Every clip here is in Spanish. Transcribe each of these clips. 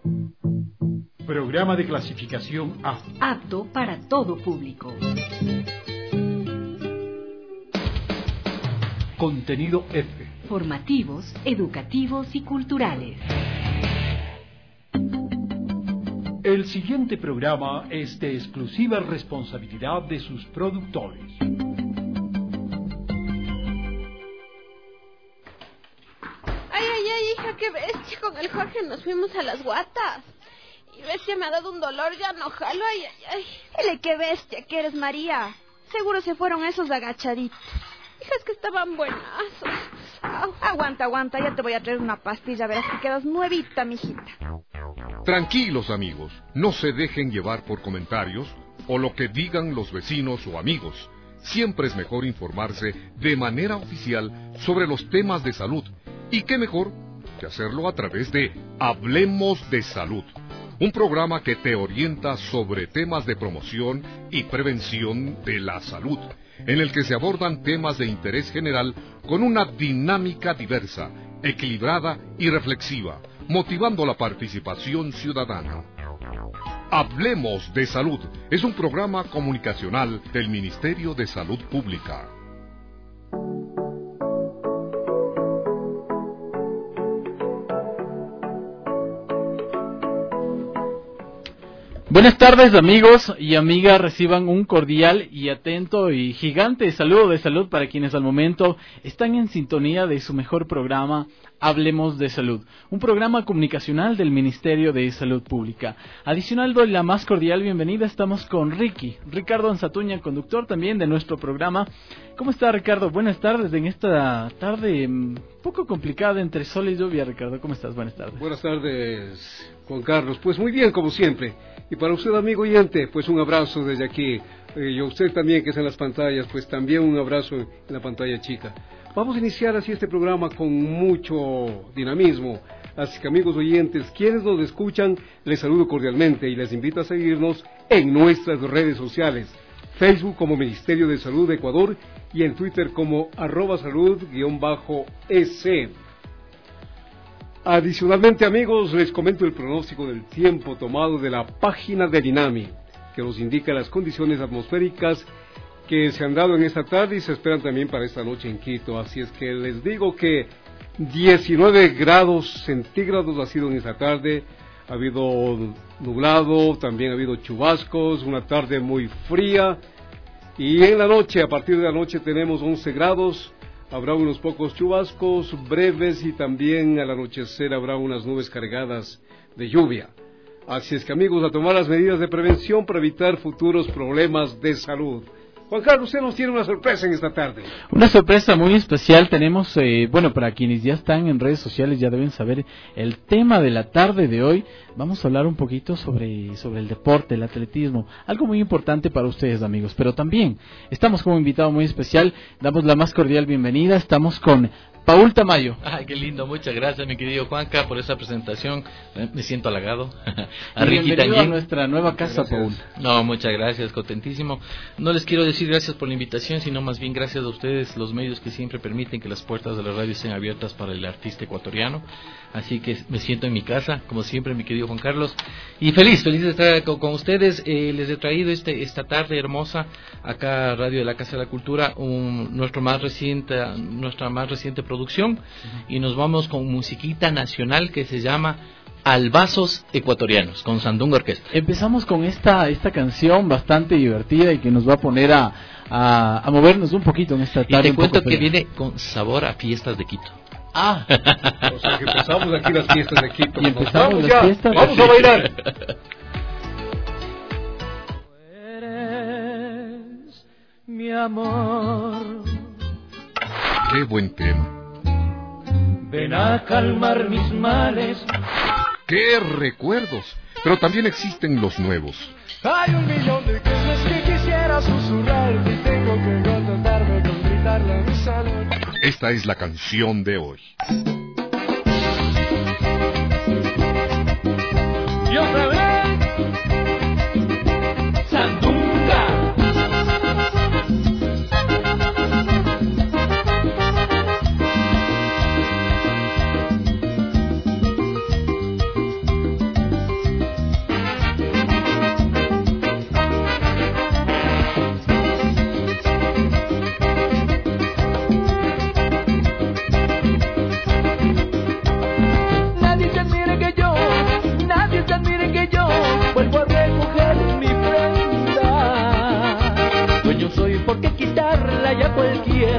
Programa de clasificación A. Apto para todo público. Contenido F. Formativos, educativos y culturales. El siguiente programa es de exclusiva responsabilidad de sus productores. Ay, hija, qué bestia. Con el Jorge nos fuimos a las Guatas. Y bestia me ha dado un dolor, ya no jalo. Ay. Dile qué bestia que eres, María. Seguro se fueron esos agachaditos. Hija, es que estaban buenazos. Au. Aguanta, ya te voy a traer una pastilla, verás que quedas nuevita, mijita. Tranquilos, amigos, no se dejen llevar por comentarios o lo que digan los vecinos o amigos. Siempre es mejor informarse de manera oficial sobre los temas de salud. Y qué mejor que hacerlo a través de Hablemos de Salud, un programa que te orienta sobre temas de promoción y prevención de la salud, en el que se abordan temas de interés general con una dinámica diversa, equilibrada y reflexiva, motivando la participación ciudadana. Hablemos de Salud es un programa comunicacional del Ministerio de Salud Pública. Buenas tardes, amigos y amigas, reciban un cordial y atento y gigante saludo de salud para quienes al momento están en sintonía de su mejor programa, Hablemos de Salud, un programa comunicacional del Ministerio de Salud Pública. Adicional, doy la más cordial bienvenida, estamos con Ricardo Anzatuña, conductor también de nuestro programa. ¿Cómo está, Ricardo? Buenas tardes en esta tarde poco complicada entre sol y lluvia. Ricardo, ¿cómo estás? Buenas tardes. Buenas tardes, Juan Carlos. Pues muy bien, como siempre. Y para usted, amigo oyente, pues un abrazo desde aquí. Y a usted también, que está en las pantallas, pues también un abrazo en la pantalla chica. Vamos a iniciar así este programa con mucho dinamismo. Así que, amigos oyentes, quienes nos escuchan, les saludo cordialmente y les invito a seguirnos en nuestras redes sociales. Facebook como Ministerio de Salud de Ecuador y en Twitter como @salud_es. Adicionalmente, amigos, les comento el pronóstico del tiempo tomado de la página del INAMI, que nos indica las condiciones atmosféricas que se han dado en esta tarde y se esperan también para esta noche en Quito. Así es que les digo que 19 grados centígrados ha sido en esta tarde. Ha habido nublado, también ha habido chubascos, una tarde muy fría. Y en la noche, a partir de la noche tenemos 11 grados. Habrá unos pocos chubascos breves y también al anochecer habrá unas nubes cargadas de lluvia. Así es que, amigos, a tomar las medidas de prevención para evitar futuros problemas de salud. Juan Carlos, usted nos tiene una sorpresa en esta tarde. Una sorpresa muy especial. Tenemos, para quienes ya están en redes sociales ya deben saber el tema de la tarde de hoy. Vamos a hablar un poquito sobre el deporte, el atletismo, algo muy importante para ustedes, amigos. Pero también estamos como invitado muy especial, damos la más cordial bienvenida, estamos con Paul Tamayo. Ay, qué lindo, muchas gracias, mi querido Juanca, por esa presentación. Me siento halagado. A Ricky también. A nuestra nueva casa, Paul. No, muchas gracias, contentísimo. No les quiero decir gracias por la invitación, sino más bien gracias a ustedes, los medios que siempre permiten que las puertas de la radio estén abiertas para el artista ecuatoriano. Así que me siento en mi casa, como siempre, mi querido Juan Carlos. Y feliz de estar con ustedes. Les he traído esta tarde hermosa, acá a Radio de la Casa de la Cultura, nuestra más reciente producción, y nos vamos con musiquita nacional que se llama Albazos Ecuatorianos, con Sandunga Orquesta. Empezamos con esta canción bastante divertida y que nos va a poner a movernos un poquito en esta tarde. Y te cuento que viene con sabor a fiestas de Quito. O sea que empezamos aquí las fiestas de Quito. Y empezamos las fiestas. Vamos a bailar. Eres mi amor. Qué buen tema. Ven a calmar mis males. ¡Qué recuerdos! Pero también existen los nuevos. Hay 1.000.000 de cosas que quisiera susurrar y tengo que contentarme con gritarle a mi salón. Esta es la canción de hoy. Y otra vez. Sandunga.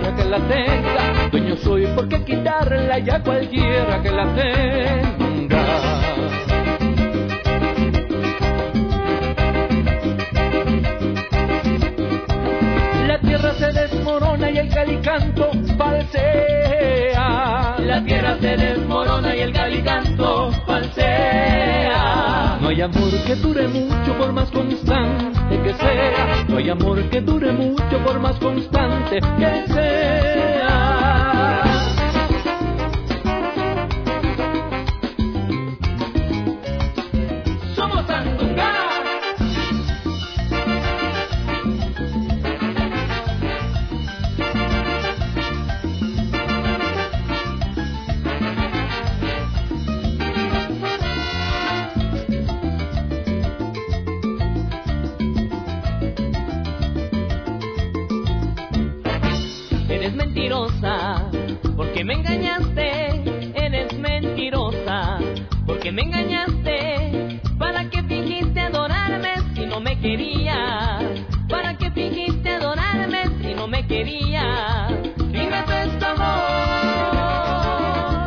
cualquiera que la tenga. Dueño soy, ¿por qué quitarla ya cualquiera que la tenga? La tierra se desmorona y el galicanto falsea. La tierra se desmorona y el galicanto falsea. No hay amor que dure mucho por más constante que sea. No hay amor que dure mucho por más constante que sea. Somos Sandunga. Porque me engañaste, eres mentirosa. Porque me engañaste, ¿para qué fingiste adorarme si no me querías? ¿Para qué fingiste adorarme si no me querías? Dime tu amor.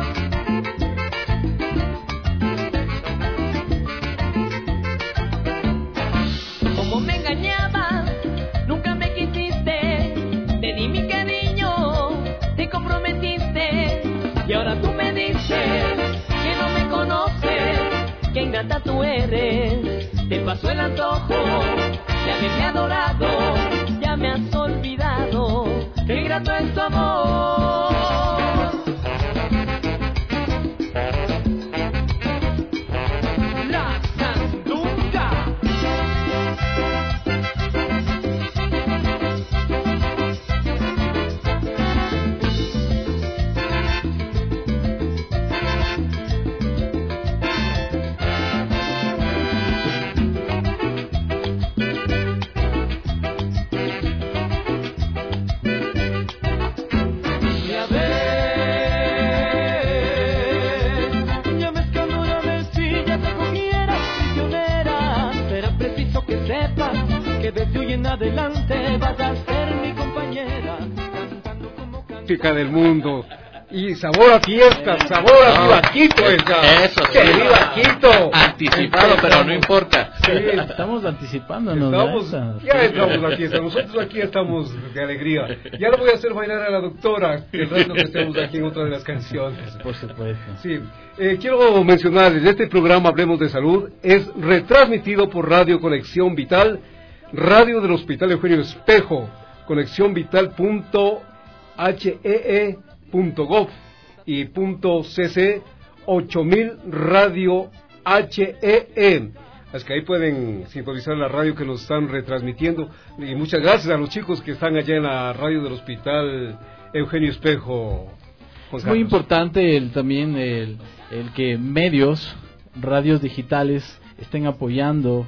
Como me engañabas, nunca me quisiste, te di mi cariño, te comprometiste, y ahora tú me dices que no me conoces, que ingrata tú eres, te pasó el antojo, ya me he adorado, ya me has olvidado, qué ingrato es tu amor. La Sandunga. Desde hoy en adelante vas a ser mi compañera, cantando como música del mundo. Y sabor a fiesta, sabor a Viva Quito. Eso sí. ¡Viva Quito! Anticipado, pero no importa. Sí. Estamos anticipándonos. Ya entramos a la fiesta. Nosotros aquí estamos de alegría. Ya lo voy a hacer bailar a la doctora el rato que estemos aquí en otra de las canciones. Por supuesto. Sí. Quiero mencionarles, este programa Hablemos de Salud es retransmitido por Radio Conexión Vital, Radio del Hospital Eugenio Espejo, conexiónvital.hee.gov y .cc 8000 Radio HEE. Así que ahí pueden sintonizar la radio que nos están retransmitiendo. Y muchas gracias a los chicos que están allá en la radio del Hospital Eugenio Espejo. Es muy importante también el que medios, radios digitales estén apoyando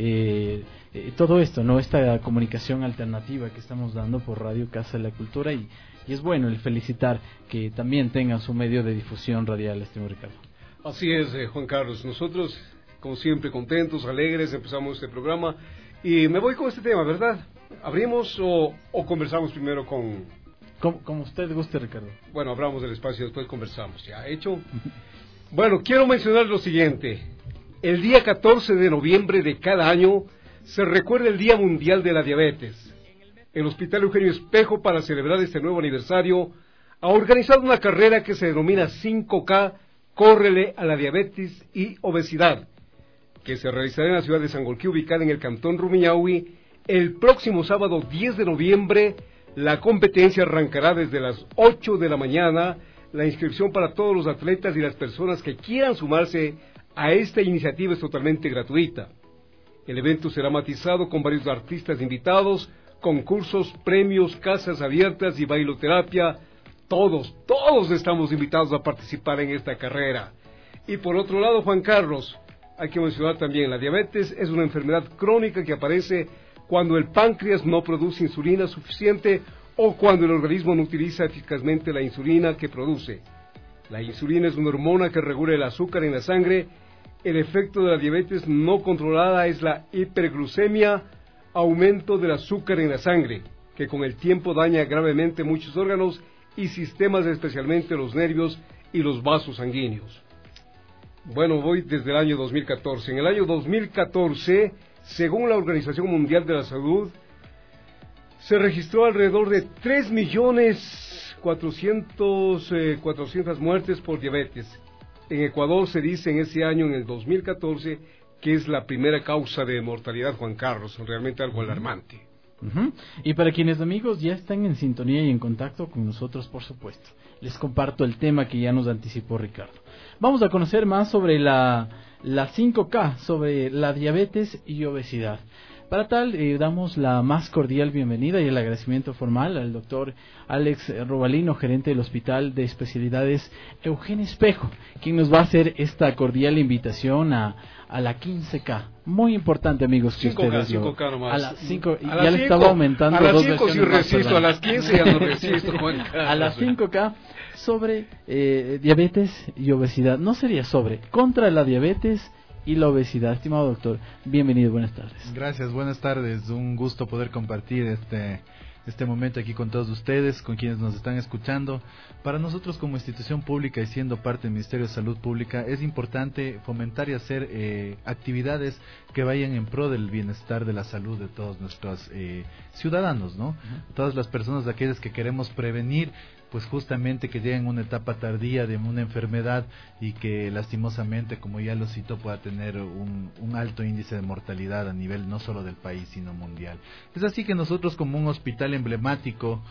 todo esto, ¿no? Esta comunicación alternativa que estamos dando por Radio Casa de la Cultura, y es bueno el felicitar que también tengan su medio de difusión radial, estimado Ricardo. Así es, Juan Carlos. Nosotros, como siempre, contentos, alegres, empezamos este programa y me voy con este tema, ¿verdad? ¿Abrimos o conversamos primero con...? Como usted guste, Ricardo. Bueno, abramos el espacio y después conversamos. ¿Ya hecho? Bueno, quiero mencionar lo siguiente. El día 14 de noviembre de cada año se recuerda el Día Mundial de la Diabetes. El Hospital Eugenio Espejo, para celebrar este nuevo aniversario, ha organizado una carrera que se denomina 5K, Córrele a la Diabetes y Obesidad, que se realizará en la ciudad de Sangolquí, ubicada en el cantón Rumiñahui, el próximo sábado 10 de noviembre. La competencia arrancará desde las 8 de la mañana. La inscripción para todos los atletas y las personas que quieran sumarse a esta iniciativa es totalmente gratuita. El evento será matizado con varios artistas invitados, concursos, premios, casas abiertas y bailoterapia. Todos estamos invitados a participar en esta carrera. Y por otro lado, Juan Carlos, hay que mencionar también, la diabetes es una enfermedad crónica que aparece cuando el páncreas no produce insulina suficiente o cuando el organismo no utiliza eficazmente la insulina que produce. La insulina es una hormona que regula el azúcar en la sangre. El efecto de la diabetes no controlada es la hiperglucemia, aumento del azúcar en la sangre, que con el tiempo daña gravemente muchos órganos y sistemas, especialmente los nervios y los vasos sanguíneos. Bueno, voy desde el año 2014. En el año 2014, según la Organización Mundial de la Salud, se registró alrededor de 3.400.000 muertes por diabetes. En Ecuador se dice en ese año, en el 2014, que es la primera causa de mortalidad, Juan Carlos, realmente algo alarmante. Y para quienes, amigos, ya están en sintonía y en contacto con nosotros, por supuesto, les comparto el tema que ya nos anticipó Ricardo. Vamos a conocer más sobre la 5K, sobre la diabetes y obesidad. Para tal, damos la más cordial bienvenida y el agradecimiento formal al doctor Alex Robalino, gerente del Hospital de Especialidades Eugenio Espejo, quien nos va a hacer esta cordial invitación a la 15K. Muy importante, amigos, que 5K nomás. A las 5, ya le estaba aumentando. A las dos 5 sí resisto, a las 15 ya no resisto. A las 5K sobre diabetes y obesidad. No sería sobre, contra la diabetes y la obesidad. Estimado doctor, bienvenido, buenas tardes. Gracias, buenas tardes. Un gusto poder compartir este momento aquí con todos ustedes, con quienes nos están escuchando. Para nosotros como institución pública y siendo parte del Ministerio de Salud Pública, es importante fomentar y hacer actividades que vayan en pro del bienestar de la salud de todos nuestros ciudadanos, ¿no? Todas las personas, aquellas que queremos prevenir, pues justamente que lleguen a una etapa tardía de una enfermedad y que lastimosamente, como ya lo citó, pueda tener un alto índice de mortalidad a nivel no solo del país, sino mundial. Es así que nosotros, como un hospital emblemático,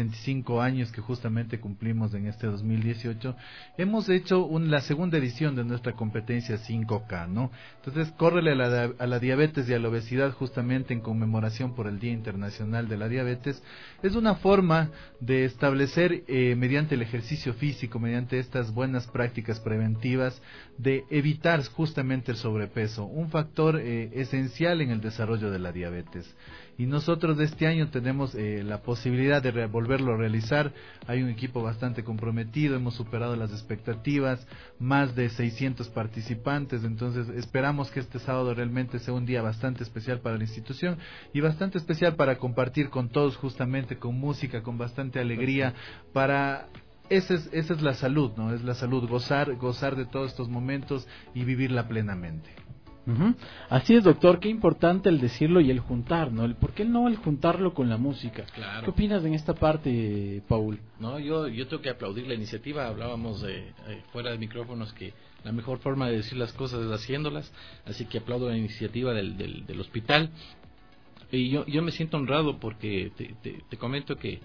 85 años que justamente cumplimos en este 2018, hemos hecho la segunda edición de nuestra competencia 5K, ¿no? Entonces, córrele a la diabetes y a la obesidad, justamente en conmemoración por el Día Internacional de la Diabetes. Es una forma de establecer mediante el ejercicio físico, mediante estas buenas prácticas preventivas, de evitar justamente el sobrepeso, un factor esencial en el desarrollo de la diabetes. Y nosotros de este año tenemos la posibilidad de volverlo a realizar. Hay un equipo bastante comprometido, hemos superado las expectativas, más de 600 participantes, entonces esperamos que este sábado realmente sea un día bastante especial para la institución y bastante especial para compartir con todos, justamente con música, con bastante alegría, para... Esa es la salud, ¿no? Es la salud, gozar de todos estos momentos y vivirla plenamente. Así es, doctor, qué importante el decirlo y el juntar, ¿no? ¿Por qué no el juntarlo con la música? Claro. ¿Qué opinas en esta parte, Paul? No, yo tengo que aplaudir la iniciativa. Hablábamos fuera de micrófonos que la mejor forma de decir las cosas es haciéndolas, así que aplaudo la iniciativa del hospital. Y yo me siento honrado porque te comento que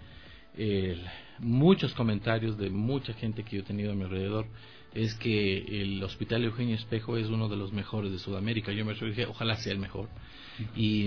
muchos comentarios de mucha gente que yo he tenido a mi alrededor es que el Hospital Eugenio Espejo es uno de los mejores de Sudamérica. Yo me dije, ojalá sea el mejor. Y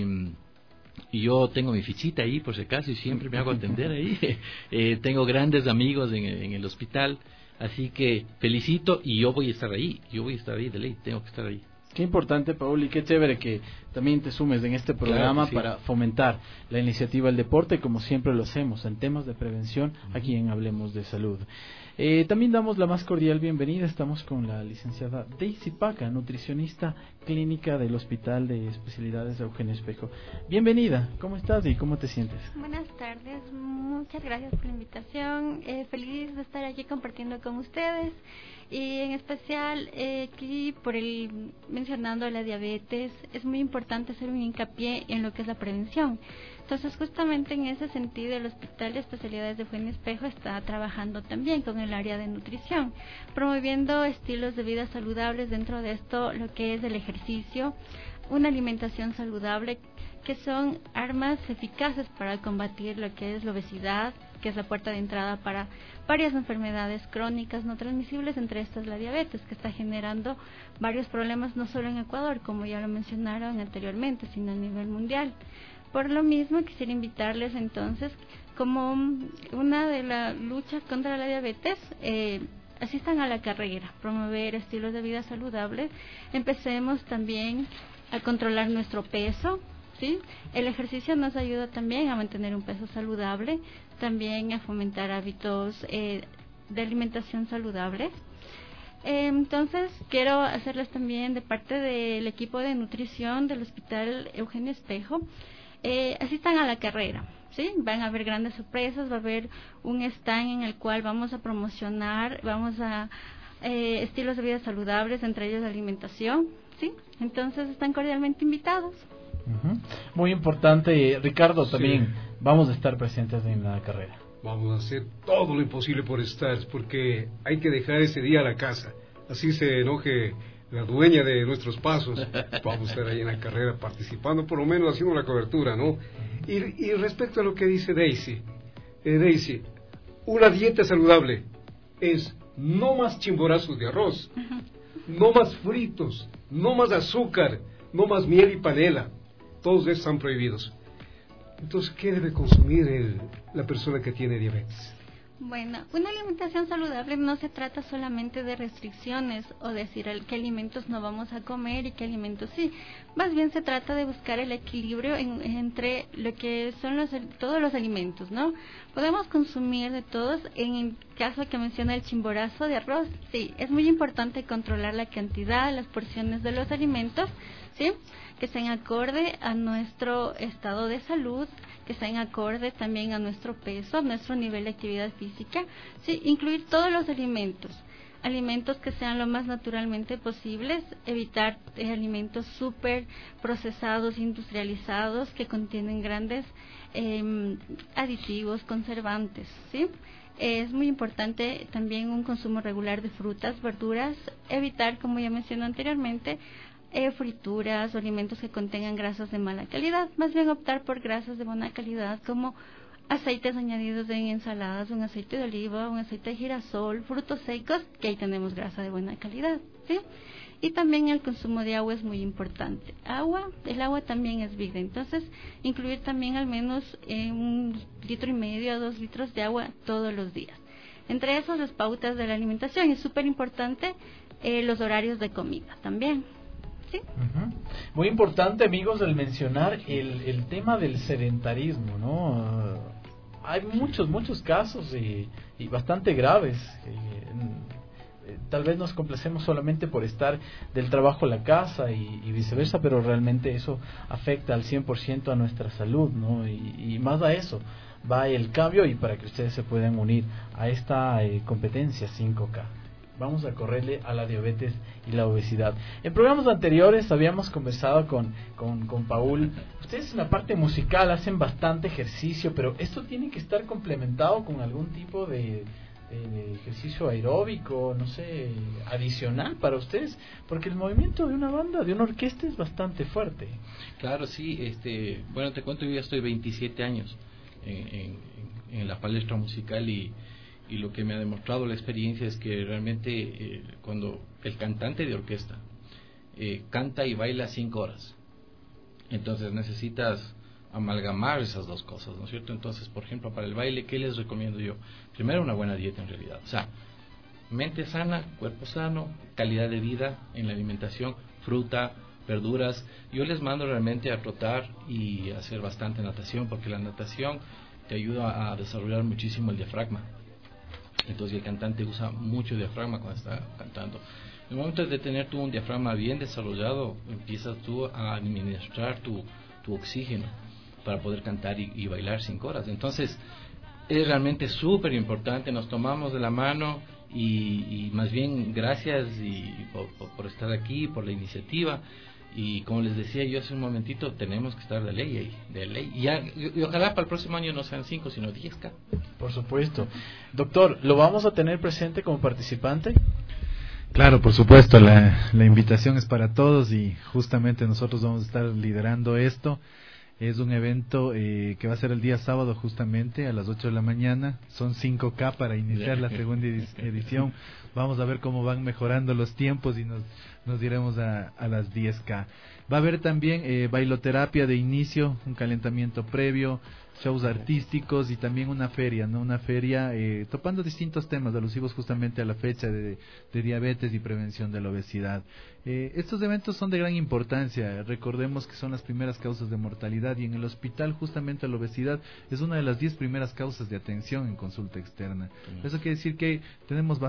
yo tengo mi fichita ahí, por si acaso, y siempre me hago atender ahí. Tengo grandes amigos en el hospital, así que felicito, y yo voy a estar ahí, de ley, tengo que estar ahí. Qué importante, Paul, y qué chévere que también te sumes en este programa, claro, sí, para fomentar la iniciativa del deporte, como siempre lo hacemos en temas de prevención aquí en Hablemos de Salud. También damos la más cordial bienvenida, estamos con la licenciada Daisy Paca, nutricionista clínica del Hospital de Especialidades Eugenio Espejo. Bienvenida, ¿cómo estás y cómo te sientes? Buenas tardes, muchas gracias por la invitación, feliz de estar aquí compartiendo con ustedes. Y en especial aquí mencionando la diabetes, es muy importante hacer un hincapié en lo que es la prevención. Entonces, justamente en ese sentido, el Hospital de Especialidades de Eugenio Espejo está trabajando también con el área de nutrición, promoviendo estilos de vida saludables, dentro de esto lo que es el ejercicio, una alimentación saludable, que son armas eficaces para combatir lo que es la obesidad, que es la puerta de entrada para varias enfermedades crónicas no transmisibles, entre estas la diabetes, que está generando varios problemas no solo en Ecuador, como ya lo mencionaron anteriormente, sino a nivel mundial. Por lo mismo, quisiera invitarles entonces, como una de la lucha contra la diabetes, asistan a la carrera, promover estilos de vida saludables. Empecemos también a controlar nuestro peso, ¿sí? El ejercicio nos ayuda también a mantener un peso saludable, también a fomentar hábitos de alimentación saludable. Entonces, quiero hacerles también, de parte del equipo de nutrición del Hospital Eugenio Espejo, asistan a la carrera. ¿Sí? Van a haber grandes sorpresas, va a haber un stand en el cual vamos a promocionar, vamos a estilos de vida saludables, entre ellos alimentación, ¿sí? Entonces están cordialmente invitados. Muy importante, Ricardo, también vamos a estar presentes en la carrera. Vamos a hacer todo lo imposible por estar, porque hay que dejar ese día a la casa, así se enoje la dueña de nuestros pasos. Vamos a estar ahí en la carrera participando, por lo menos haciendo la cobertura, ¿no? Y respecto a lo que dice Daisy, una dieta saludable es no más chimborazos de arroz, no más fritos, no más azúcar, no más miel y panela. Todos estos están prohibidos. Entonces, ¿qué debe consumir la persona que tiene diabetes? Bueno, una alimentación saludable no se trata solamente de restricciones o decir qué alimentos no vamos a comer y qué alimentos sí. Más bien se trata de buscar el equilibrio entre lo que son todos los alimentos, ¿no? Podemos consumir de todos. En el caso que menciona el chimborazo de arroz, sí, es muy importante controlar la cantidad, las porciones de los alimentos, ¿sí? Que sean acorde a nuestro estado de salud, que sean acorde también a nuestro peso, a nuestro nivel de actividad física, sí, incluir todos los alimentos que sean lo más naturalmente posibles, evitar alimentos súper procesados, industrializados, que contienen grandes aditivos, conservantes, ¿sí? Es muy importante también un consumo regular de frutas, verduras, evitar, como ya mencioné anteriormente, frituras o alimentos que contengan grasas de mala calidad, más bien optar por grasas de buena calidad como aceites añadidos en ensaladas, un aceite de oliva, un aceite de girasol, frutos secos, que ahí tenemos grasa de buena calidad, ¿sí? Y también el consumo de agua es muy importante. El agua también es vida, entonces incluir también al menos 1,5 litros a 2 litros de agua todos los días. Entre esos, las pautas de la alimentación, es súper importante los horarios de comida también. ¿Sí? Muy importante, amigos, el mencionar el tema del sedentarismo, ¿no? Hay muchos casos y bastante graves. Tal vez nos complacemos solamente por estar del trabajo a la casa y viceversa, pero realmente eso afecta al 100% a nuestra salud, ¿no? Y más a eso va el cambio, y para que ustedes se puedan unir a esta competencia 5K. Vamos a correrle a la diabetes y la obesidad. En programas anteriores habíamos conversado con Paul. Ustedes en la parte musical hacen bastante ejercicio, pero esto tiene que estar complementado con algún tipo de ejercicio aeróbico, no sé, adicional para ustedes, porque el movimiento de una banda, de una orquesta, es bastante fuerte. Claro, sí. Bueno, te cuento, yo ya estoy 27 años en la palestra musical y lo que me ha demostrado la experiencia es que realmente cuando el cantante de orquesta canta y baila 5 horas, entonces necesitas amalgamar esas dos cosas, ¿no es cierto? Entonces, por ejemplo, para el baile, ¿qué les recomiendo yo? Primero, una buena dieta en realidad, o sea, mente sana, cuerpo sano, calidad de vida en la alimentación, fruta, verduras. Yo les mando realmente a trotar y a hacer bastante natación, porque la natación te ayuda a desarrollar muchísimo el diafragma. Entonces el cantante usa mucho diafragma cuando está cantando. En el momento de tener tú un diafragma bien desarrollado, empiezas tú a administrar tu oxígeno para poder cantar y bailar 5 horas. Entonces es realmente súper importante, nos tomamos de la mano y más bien gracias por estar aquí, por la iniciativa. Y como les decía yo hace un momentito, tenemos que estar de ley. Y ojalá para el próximo año no sean 5, sino 10K. Por supuesto. Doctor, ¿lo vamos a tener presente como participante? Claro, por supuesto, la invitación es para todos y justamente nosotros vamos a estar liderando esto. Es un evento que va a ser el día sábado justamente a las 8 de la mañana. Son 5K para iniciar la segunda edición. Vamos a ver cómo van mejorando los tiempos y nos iremos a las 10K. Va a haber también bailoterapia de inicio, un calentamiento previo, shows artísticos y también una feria, ¿no? Una feria topando distintos temas alusivos justamente a la fecha de diabetes y prevención de la obesidad. Estos eventos son de gran importancia. Recordemos que son las primeras causas de mortalidad y en el hospital justamente la obesidad es una de las 10 primeras causas de atención en consulta externa. Eso quiere decir que tenemos bastantes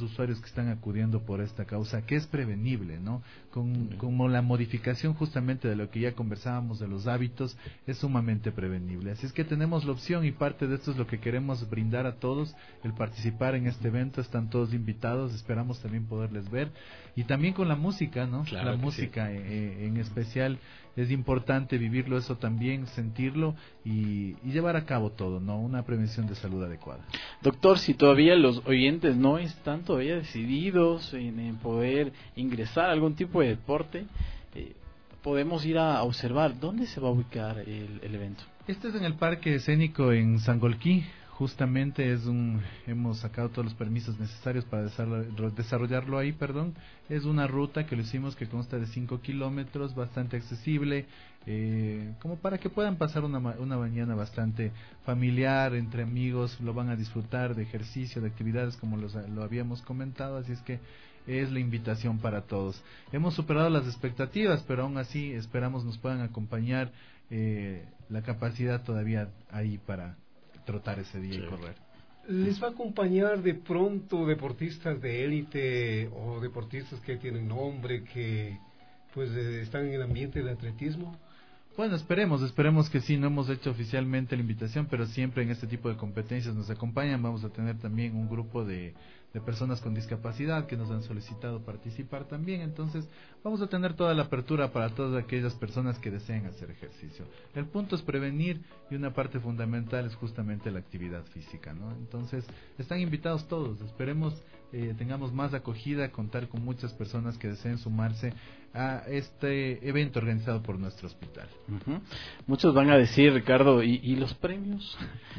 usuarios que están acudiendo por esta causa, que es prevenible, ¿no? Como la modificación justamente de lo que ya conversábamos de los hábitos, es sumamente prevenible. Así es que tenemos la opción, y parte de esto es lo que queremos brindar a todos, el participar en este evento. Están todos invitados, esperamos también poderles ver, y también con la música, ¿no? Claro, la música sí. En especial es importante vivirlo, eso también, sentirlo y llevar a cabo todo, ¿no? Una prevención de salud adecuada. Doctor, si todavía los oyentes no están todavía decididos en poder ingresar a algún tipo de deporte, podemos ir a observar. ¿Dónde se va a ubicar el evento? Este es en el Parque Escénico en Sangolquí. Justamente hemos sacado todos los permisos necesarios para desarrollarlo ahí, Es una ruta que lo hicimos que consta de 5 kilómetros, bastante accesible, como para que puedan pasar una mañana bastante familiar, entre amigos, lo van a disfrutar de ejercicio, de actividades como lo habíamos comentado, así es que es la invitación para todos. Hemos superado las expectativas, pero aún así esperamos nos puedan acompañar, la capacidad todavía ahí para trotar ese día y correr. ¿Les va a acompañar de pronto deportistas de élite o deportistas que tienen nombre, que pues están en el ambiente del atletismo? Bueno, esperemos que sí. No hemos hecho oficialmente la invitación, pero siempre en este tipo de competencias nos acompañan. Vamos a tener también un grupo de personas con discapacidad que nos han solicitado participar también. Entonces vamos a tener toda la apertura para todas aquellas personas que deseen hacer ejercicio. El punto es prevenir, y una parte fundamental es justamente la actividad física, ¿no? Entonces están invitados todos. Esperemos tengamos más acogida, contar con muchas personas que deseen sumarse a este evento organizado por nuestro hospital. Muchos van a decir, Ricardo, ¿y los premios?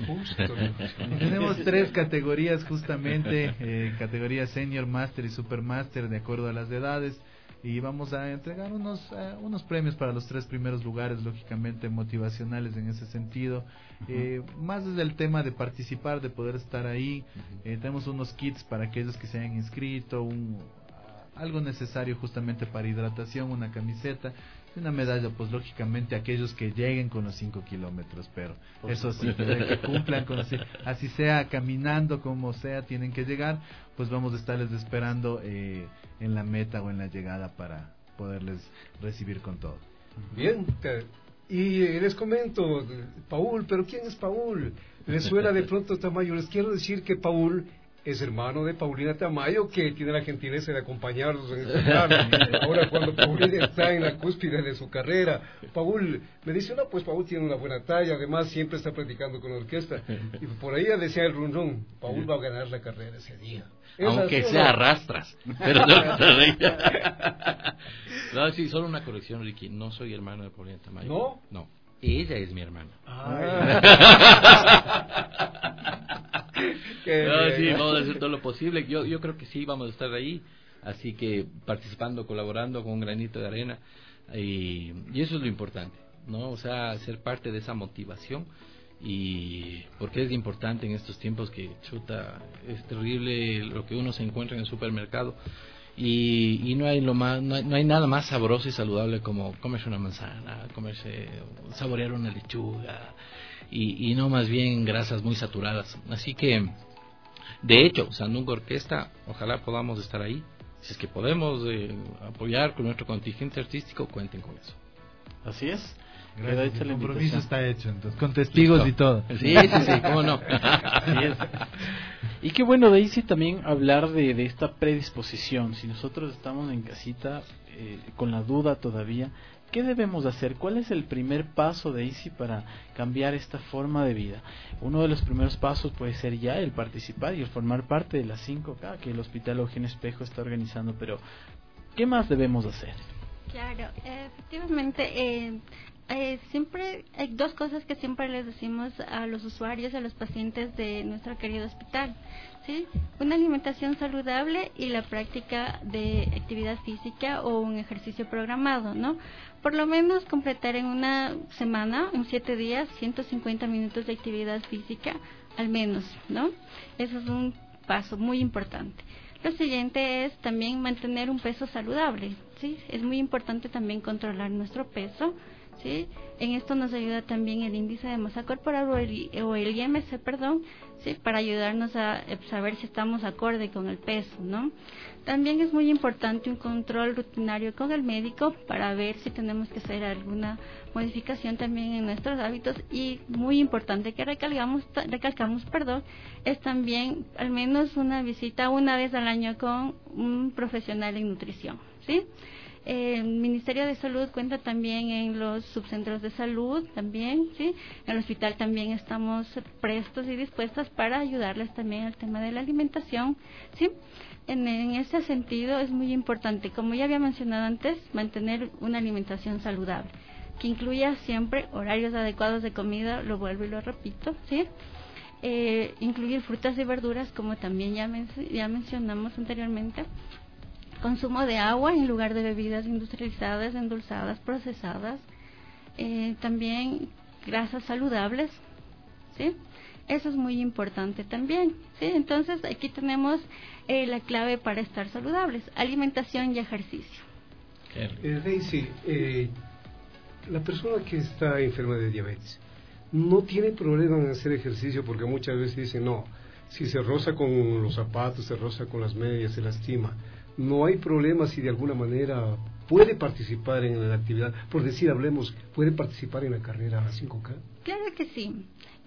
Tenemos 3 categorías justamente, categoría Senior, Master y Supermaster, de acuerdo a las edades, y vamos a entregar unos premios para los 3 primeros lugares, lógicamente motivacionales en ese sentido. Más desde el tema de participar, de poder estar ahí. Tenemos unos kits para aquellos que se hayan inscrito, algo necesario justamente para hidratación, una camiseta y una medalla, pues lógicamente aquellos que lleguen con los 5 kilómetros, pero eso sí, que cumplan con así sea caminando, como sea, tienen que llegar, pues vamos a estarles esperando en la meta o en la llegada para poderles recibir con todo. Bien, y les comento, Paul, pero ¿quién es Paul? ¿Les suena de pronto Tamayo? Les quiero decir que Paul es hermano de Paulina Tamayo, que tiene la gentileza de acompañarnos en este programa. Ahora cuando Paulina está en la cúspide de su carrera, Paul me dice, no, pues Paul tiene una buena talla, además siempre está practicando con la orquesta, y por ahí decía el run, Paul va a ganar la carrera ese día. Aunque sea arrastras, pero no, sí, solo una corrección, Ricky, no soy hermano de Paulina Tamayo. ¿No? No, ella es mi hermana. No, sí, vamos a hacer todo lo posible. Yo creo que sí, vamos a estar ahí, así que participando, colaborando con un granito de arena, y eso es lo importante, ¿no? O sea, ser parte de esa motivación, y porque es importante en estos tiempos que, chuta, es terrible lo que uno se encuentra en el supermercado, y no hay no hay nada más sabroso y saludable como comerse una manzana, saborear una lechuga, y no más bien grasas muy saturadas. Así que, de hecho, Sandunga Orquesta, ojalá podamos estar ahí. Si es que podemos apoyar con nuestro contingente artístico, cuenten con eso. Así es. Gracias, el compromiso está hecho, entonces, con testigos y todo. Sí, cómo no. Así es. Y qué bueno, Daisy, también hablar de esta predisposición. Si nosotros estamos en casita con la duda todavía, ¿qué debemos hacer? ¿Cuál es el primer paso, Daisy, para cambiar esta forma de vida? Uno de los primeros pasos puede ser ya el participar y el formar parte de las 5K que el Hospital Eugenio Espejo está organizando, pero ¿qué más debemos hacer? Claro, efectivamente, siempre hay 2 cosas que siempre les decimos a los usuarios, a los pacientes de nuestro querido hospital, ¿sí? Una alimentación saludable y la práctica de actividad física o un ejercicio programado, ¿no? Por lo menos completar en una semana, en 7 días, 150 minutos de actividad física al menos, ¿no? Eso es un paso muy importante. Lo siguiente es también mantener un peso saludable, ¿sí? Es muy importante también controlar nuestro peso, ¿sí? En esto nos ayuda también el índice de masa corporal o el IMC, perdón, ¿sí? Para ayudarnos a saber si estamos acorde con el peso, ¿no? También es muy importante un control rutinario con el médico para ver si tenemos que hacer alguna modificación también en nuestros hábitos, y muy importante que recalcamos, es también al menos una visita una vez al año con un profesional en nutrición, ¿sí? El Ministerio de Salud cuenta también en los subcentros de salud también, ¿sí? En el hospital también estamos prestos y dispuestas para ayudarles también al tema de la alimentación, ¿sí? En ese sentido es muy importante, como ya había mencionado antes, mantener una alimentación saludable, que incluya siempre horarios adecuados de comida, lo vuelvo y lo repito, ¿sí? Incluir frutas y verduras, como también ya mencionamos anteriormente. Consumo de agua en lugar de bebidas industrializadas, endulzadas, procesadas. También grasas saludables, ¿sí? Eso es muy importante también, ¿sí? Entonces aquí tenemos la clave para estar saludables: alimentación y ejercicio. Daisy, la persona que está enferma de diabetes no tiene problema en hacer ejercicio, porque muchas veces dicen, no, si se roza con los zapatos, se roza con las medias, se lastima. No hay problema si de alguna manera puede participar en la actividad, por decir, hablemos, puede participar en la carrera 5K. Claro que sí.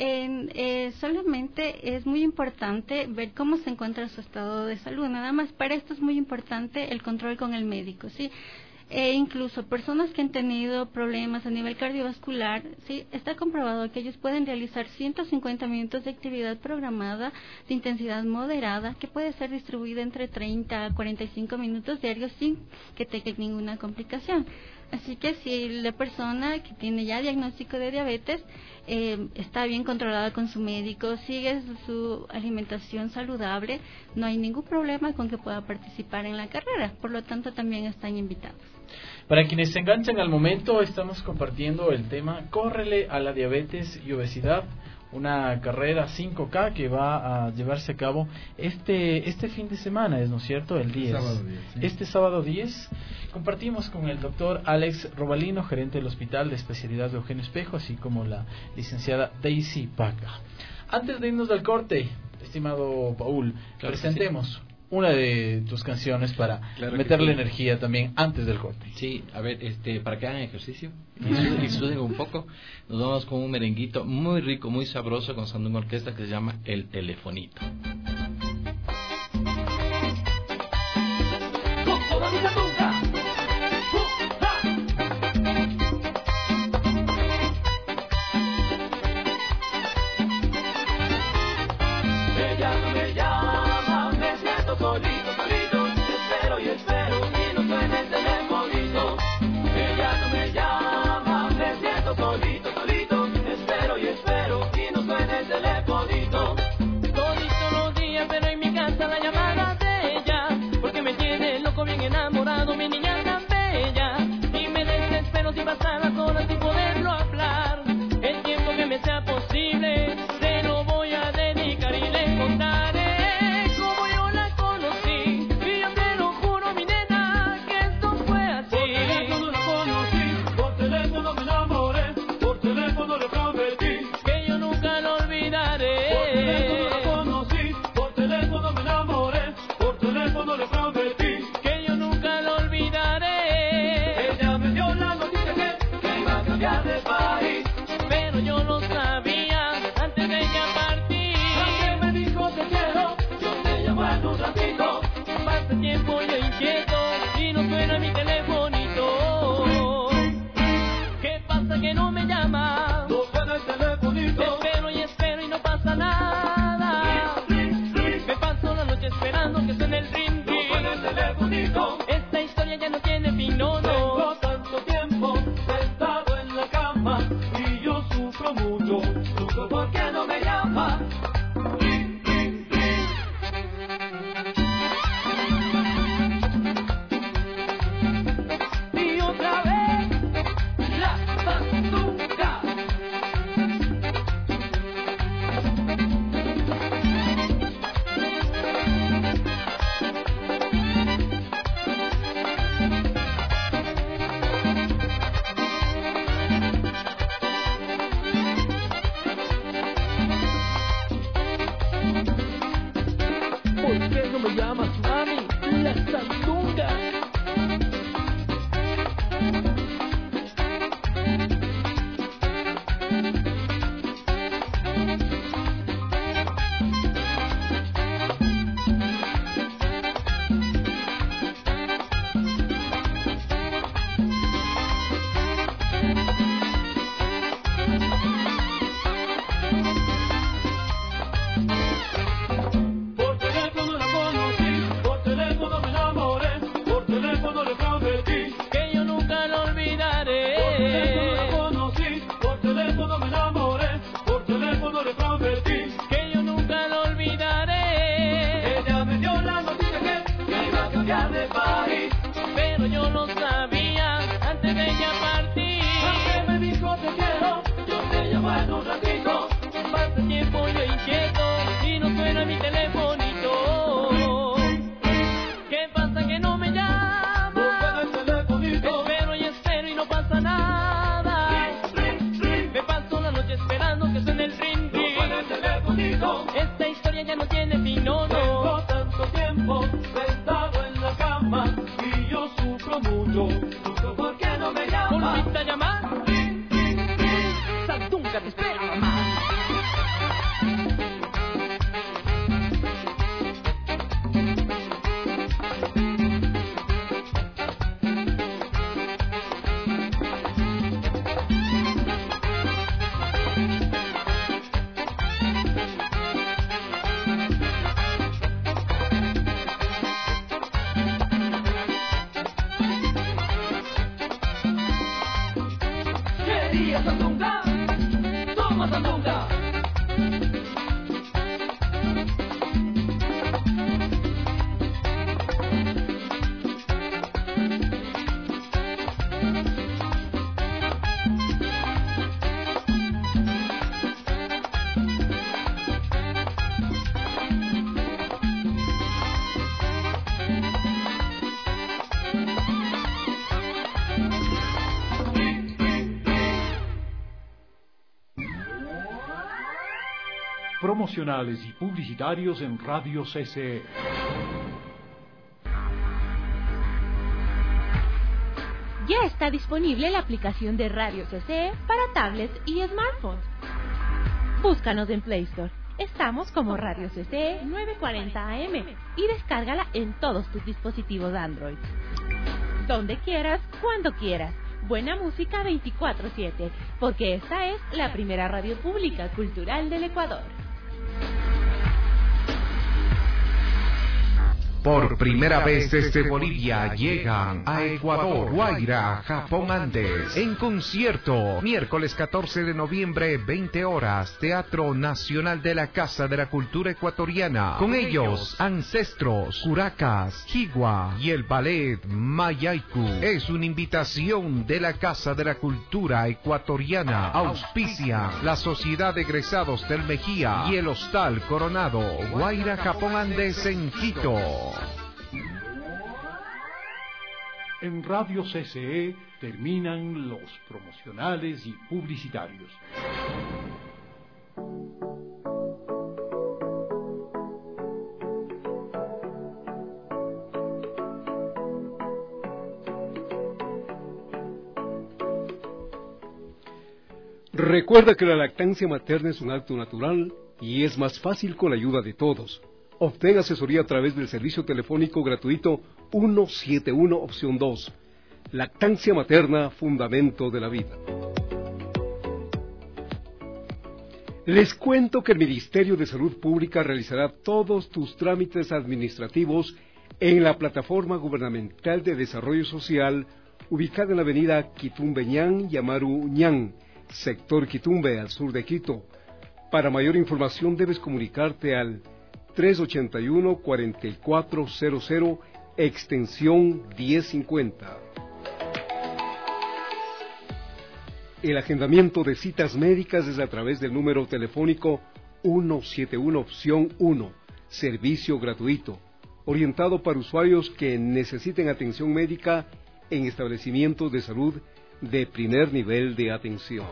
Solamente es muy importante ver cómo se encuentra su estado de salud. Nada más, para esto es muy importante el control con el médico, ¿sí? Incluso personas que han tenido problemas a nivel cardiovascular, ¿sí? Está comprobado que ellos pueden realizar 150 minutos de actividad programada de intensidad moderada, que puede ser distribuida entre 30 a 45 minutos diarios sin que tenga ninguna complicación. Así que si la persona que tiene ya diagnóstico de diabetes está bien controlada con su médico, sigue su alimentación saludable, no hay ningún problema con que pueda participar en la carrera. Por lo tanto, también están invitados. Para quienes se enganchan al momento, estamos compartiendo el tema Córrele a la diabetes y obesidad, una carrera 5K que va a llevarse a cabo este fin de semana, ¿no es cierto? El 10. Sábado 10, sí. Este sábado 10 compartimos con el doctor Alex Robalino, gerente del Hospital de Especialidad de Eugenio Espejo, así como la licenciada Daisy Paca. Antes de irnos del corte, estimado Paul, presentemos una de tus canciones para meterle energía también antes del corte. Sí, a ver, para que hagan ejercicio y suden un poco, nos vamos con un merenguito muy rico, muy sabroso, con Sandunga Orquesta, que se llama El Telefonito. Enamorado, mi niña tan bella, y me desespero si pasan las horas sin poderlo hablar. El tiempo que me sea posible, te lo voy a dedicar y le contaré cómo yo la conocí. Y yo te lo juro, mi nena, que esto fue así. Por teléfono la conocí, por teléfono me enamoré, por teléfono le prometí que yo nunca lo olvidaré. Por teléfono la conocí, por teléfono me enamoré, por teléfono le prometí. De país, pero yo lo sabía antes de ella partir. Aunque me dijo te quiero, yo te llamo en un ratito. Pasa tiempo yo inquieto y no suena mi telefonito. ¿Qué pasa que no me llama? No suena el telefonito. Espero y no pasa nada. Me paso la noche esperando que suene el ring. No suena el telefonito. Esta historia ya no tiene fin, no. Tengo tanto tiempo sentado en la cama Panadería Sandunga, toma Sandunga. Promocionales y publicitarios en Radio CCE. Ya está disponible la aplicación de Radio CCE para tablets y smartphones. Búscanos en Play Store. Estamos como Radio CCE 940 AM y descárgala en todos tus dispositivos Android. Donde quieras, cuando quieras. Buena música 24/7, porque esta es la primera radio pública cultural del Ecuador. Por primera vez desde Bolivia llegan a Ecuador, Guaira, Japón Andes, en concierto, miércoles 14 de noviembre, 20 horas, Teatro Nacional de la Casa de la Cultura Ecuatoriana. Con ellos, Ancestros, Curacas, Jigua y el ballet Mayaiku. Es una invitación de la Casa de la Cultura Ecuatoriana. Auspicia la Sociedad de Egresados del Mejía y el Hostal Coronado, Guaira, Japón Andes, en Quito. En Radio CCE terminan los promocionales y publicitarios. Recuerda que la lactancia materna es un acto natural y es más fácil con la ayuda de todos. Obtén asesoría a través del servicio telefónico gratuito 171 opción 2. Lactancia materna, fundamento de la vida. Les cuento que el Ministerio de Salud Pública realizará todos tus trámites administrativos en la plataforma gubernamental de desarrollo social ubicada en la avenida Quitumbe Ñan y Amaru Ñan, sector Quitumbe, al sur de Quito. Para mayor información debes comunicarte al 381-4400, extensión 1050. El agendamiento de citas médicas es a través del número telefónico 171 opción 1, servicio gratuito, orientado para usuarios que necesiten atención médica en establecimientos de salud de primer nivel de atención.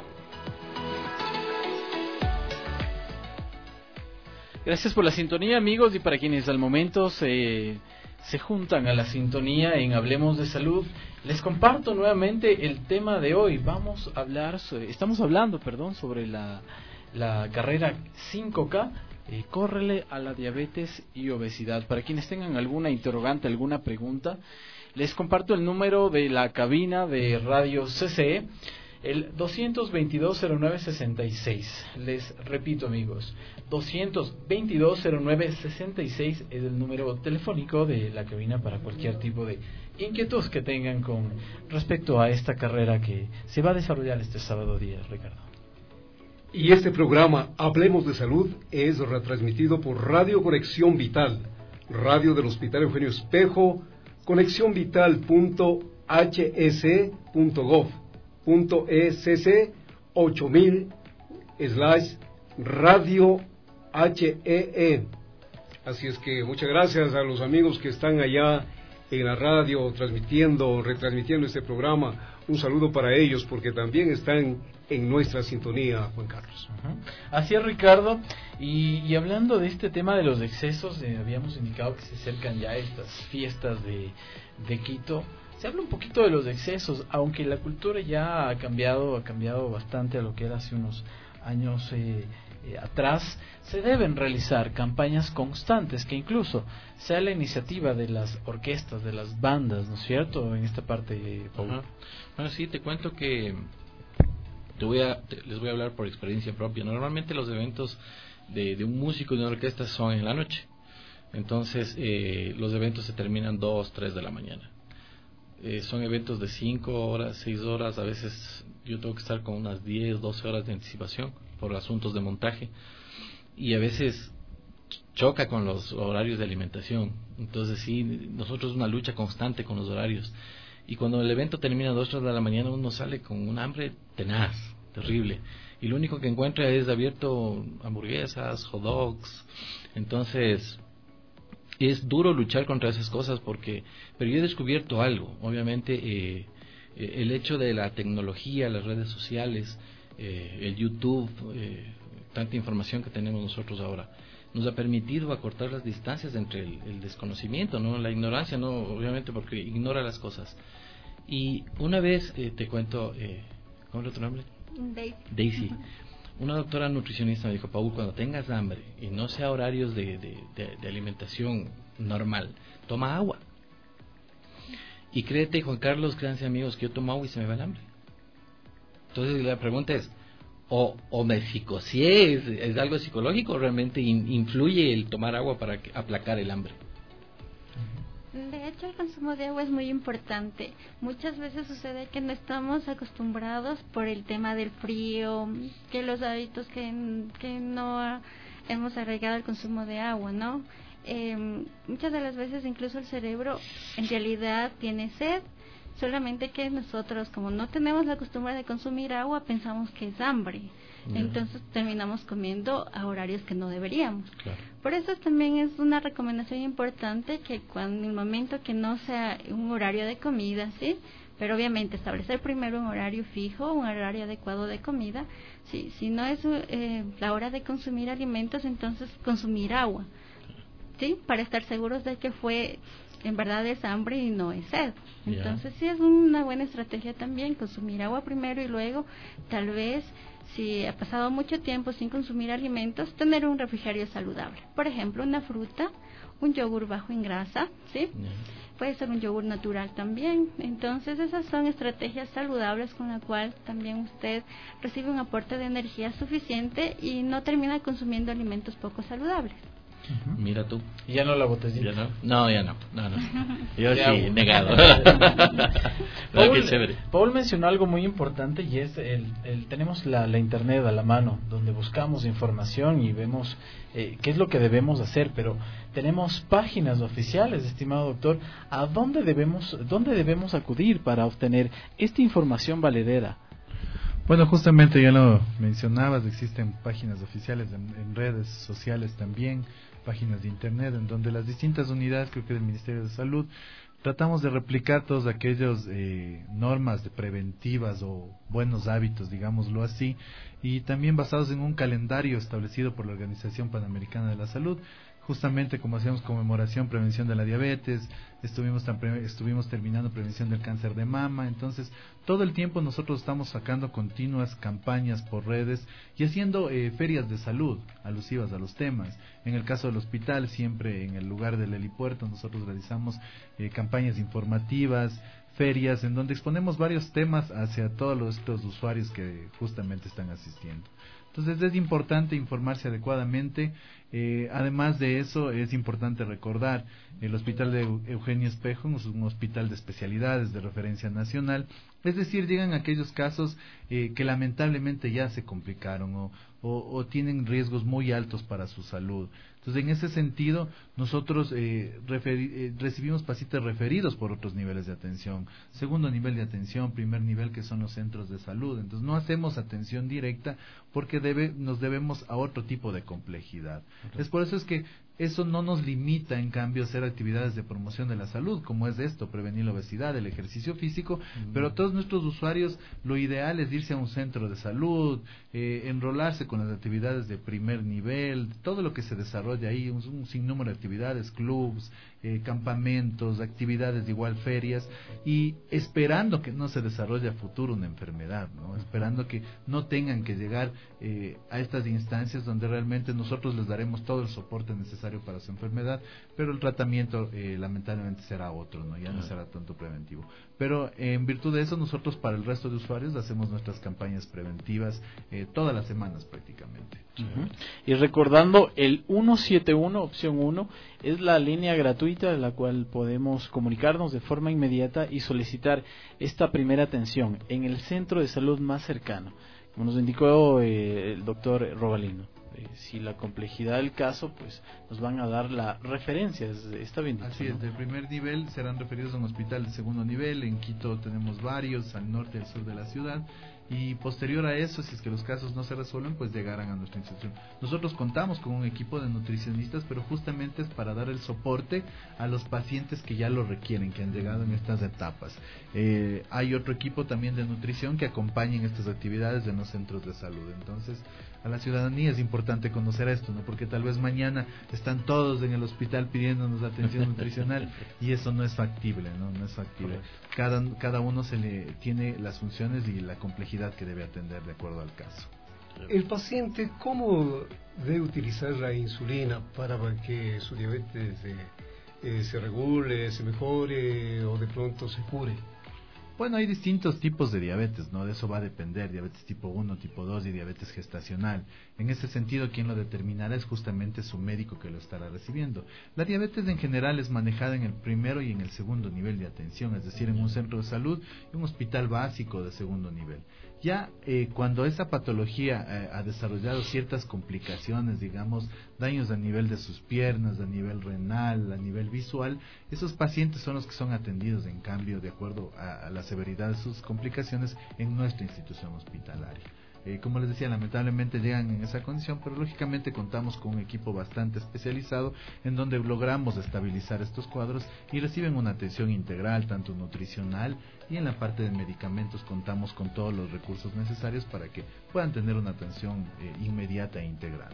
Gracias por la sintonía, amigos, y para quienes al momento se juntan a la sintonía en Hablemos de Salud, les comparto nuevamente el tema de hoy. Estamos hablando sobre la carrera 5K, córrele a la diabetes y obesidad. Para quienes tengan alguna interrogante, alguna pregunta, les comparto el número de la cabina de Radio CCE, el 222-0966. Les repito, amigos, 222-0966 es el número telefónico de la cabina para cualquier tipo de inquietud que tengan con respecto a esta carrera que se va a desarrollar este sábado día, Ricardo. Y este programa, Hablemos de Salud, es retransmitido por Radio Conexión Vital, radio del Hospital Eugenio Espejo, conexiónvital.hs.gov.ecc 8000/radio HEE. Así es que muchas gracias a los amigos que están allá en la radio retransmitiendo este programa. Un saludo para ellos porque también están en nuestra sintonía, Juan Carlos. Así es, Ricardo. Y hablando de este tema de los excesos, habíamos indicado que se acercan ya estas fiestas de Quito. Se habla un poquito de los excesos, aunque la cultura ya ha cambiado bastante a lo que era hace unos años atrás. Se deben realizar campañas constantes, que incluso sea la iniciativa de las orquestas, de las bandas, ¿no es cierto? En esta parte, Paul. Bueno, sí, te cuento que les voy a hablar por experiencia propia. Normalmente los eventos de un músico y de una orquesta son en la noche. Entonces, los eventos se terminan 2, 3 de la mañana. son eventos de 5 horas, 6 horas, a veces yo tengo que estar con unas 10, 12 horas de anticipación por asuntos de montaje, y a veces choca con los horarios de alimentación. Entonces sí, nosotros es una lucha constante con los horarios, y cuando el evento termina a 2, 3 de la mañana uno sale con un hambre tenaz, terrible, y lo único que encuentra es abierto hamburguesas, hot dogs. Entonces es duro luchar contra esas cosas, pero yo he descubierto algo. Obviamente el hecho de la tecnología, las redes sociales, el YouTube, tanta información que tenemos nosotros ahora, nos ha permitido acortar las distancias entre el desconocimiento, no, la ignorancia, no, obviamente, porque ignora las cosas. Y una vez te cuento, ¿cómo es tu nombre? Daisy. Una doctora nutricionista me dijo: Paul, cuando tengas hambre y no sea horarios de alimentación normal, toma agua. Y créete, Juan Carlos, créanse amigos, que yo tomo agua y se me va el hambre. Entonces la pregunta es, o me psicocié, es algo psicológico, o realmente influye el tomar agua para aplacar el hambre. De hecho, el consumo de agua es muy importante. Muchas veces sucede que no estamos acostumbrados por el tema del frío, que los hábitos que no hemos arraigado al consumo de agua, ¿no? Muchas de las veces incluso el cerebro en realidad tiene sed, solamente que nosotros, como no tenemos la costumbre de consumir agua, pensamos que es hambre. Entonces terminamos comiendo a horarios que no deberíamos. Claro. Por eso también es una recomendación importante que en el momento que no sea un horario de comida, ¿sí? Pero obviamente establecer primero un horario fijo, un horario adecuado de comida. Si no es la hora de consumir alimentos, entonces consumir agua, ¿sí? Para estar seguros de que en verdad es hambre y no es sed. Entonces sí es una buena estrategia también consumir agua primero, y luego tal vez, si ha pasado mucho tiempo sin consumir alimentos, tener un refrigerio saludable. Por ejemplo, una fruta, un yogur bajo en grasa, ¿sí? Puede ser un yogur natural también. Entonces esas son estrategias saludables con la cual también usted recibe un aporte de energía suficiente y no termina consumiendo alimentos poco saludables. Mira tú. ¿Ya no la botellita? ¿Ya no? Ya no. Yo sí, negado. Paul mencionó algo muy importante, y es tenemos la internet a la mano, donde buscamos información y vemos qué es lo que debemos hacer, pero tenemos páginas oficiales, estimado doctor. ¿A dónde debemos acudir para obtener esta información valedera? Bueno, justamente ya lo mencionabas, existen páginas oficiales en redes sociales también, páginas de internet, en donde las distintas unidades, creo que del Ministerio de Salud, tratamos de replicar todas aquellas normas preventivas o buenos hábitos, digámoslo así, y también basados en un calendario establecido por la Organización Panamericana de la Salud. Justamente como hacíamos conmemoración, prevención de la diabetes, estuvimos terminando prevención del cáncer de mama. Entonces todo el tiempo nosotros estamos sacando continuas campañas por redes y haciendo ferias de salud alusivas a los temas. En el caso del hospital, siempre en el lugar del helipuerto, nosotros realizamos campañas informativas, ferias en donde exponemos varios temas hacia todos estos usuarios que justamente están asistiendo. Entonces es importante informarse adecuadamente. Además de eso, es importante recordar, el Hospital de Eugenio Espejo es un hospital de especialidades de referencia nacional, es decir, llegan aquellos casos que lamentablemente ya se complicaron o tienen riesgos muy altos para su salud. Entonces, en ese sentido, nosotros recibimos pacientes referidos por otros niveles de atención, segundo nivel de atención, primer nivel, que son los centros de salud. Entonces, no hacemos atención directa porque nos debemos a otro tipo de complejidad. Es por eso es que eso no nos limita, en cambio, a hacer actividades de promoción de la salud, como es esto, prevenir la obesidad, el ejercicio físico, pero todos nuestros usuarios, lo ideal es irse a un centro de salud, enrolarse con las actividades de primer nivel, todo lo que se desarrolla ahí, un sinnúmero de actividades, clubs, campamentos, actividades de igual, ferias, y esperando que no se desarrolle a futuro una enfermedad, ¿no? Esperando que no tengan que llegar a estas instancias donde realmente nosotros les daremos todo el soporte necesario necesario para su enfermedad, pero el tratamiento lamentablemente será otro, ¿no? Ya no será tanto preventivo. Pero en virtud de eso, nosotros para el resto de usuarios hacemos nuestras campañas preventivas todas las semanas prácticamente. Y recordando, el 171, opción 1, es la línea gratuita de la cual podemos comunicarnos de forma inmediata y solicitar esta primera atención en el centro de salud más cercano. Como nos indicó el doctor Robalino, si la complejidad del caso, pues nos van a dar la referencia, está bien dicho, Así ¿no? es, de primer nivel serán referidos a un hospital de segundo nivel. En Quito tenemos varios, al norte y al sur de la ciudad, y posterior a eso, si es que los casos no se resuelven, pues llegarán a nuestra institución. Nosotros contamos con un equipo de nutricionistas, pero justamente es para dar el soporte a los pacientes que ya lo requieren, que han llegado en estas etapas. Hay otro equipo también de nutrición que acompaña en estas actividades en los centros de salud. Entonces, a la ciudadanía es importante conocer esto, ¿no? Porque tal vez mañana están todos en el hospital pidiéndonos atención nutricional y eso no es factible, ¿no? No es factible. Cada uno se le tiene las funciones y la complejidad que debe atender de acuerdo al caso. El paciente, ¿cómo debe utilizar la insulina para que su diabetes se regule, se mejore o de pronto se cure? Bueno, hay distintos tipos de diabetes, ¿no? De eso va a depender, diabetes tipo 1, tipo 2 y diabetes gestacional. En ese sentido, quien lo determinará es justamente su médico que lo estará recibiendo. La diabetes en general es manejada en el primero y en el segundo nivel de atención, es decir, en un centro de salud y un hospital básico de segundo nivel. Ya cuando esa patología ha desarrollado ciertas complicaciones, digamos, daños a nivel de sus piernas, a nivel renal, a nivel visual, esos pacientes son los que son atendidos, en cambio, de acuerdo a la severidad de sus complicaciones en nuestra institución hospitalaria. Como les decía, lamentablemente llegan en esa condición, pero lógicamente contamos con un equipo bastante especializado en donde logramos estabilizar estos cuadros y reciben una atención integral, tanto nutricional y en la parte de medicamentos contamos con todos los recursos necesarios para que puedan tener una atención inmediata e integral,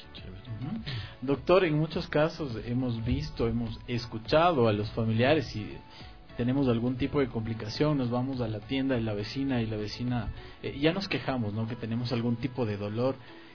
¿no? Doctor, en muchos casos hemos escuchado a los familiares y tenemos algún tipo de complicación, nos vamos a la tienda de la vecina y la vecina ya nos quejamos, ¿no? Que tenemos algún tipo de dolor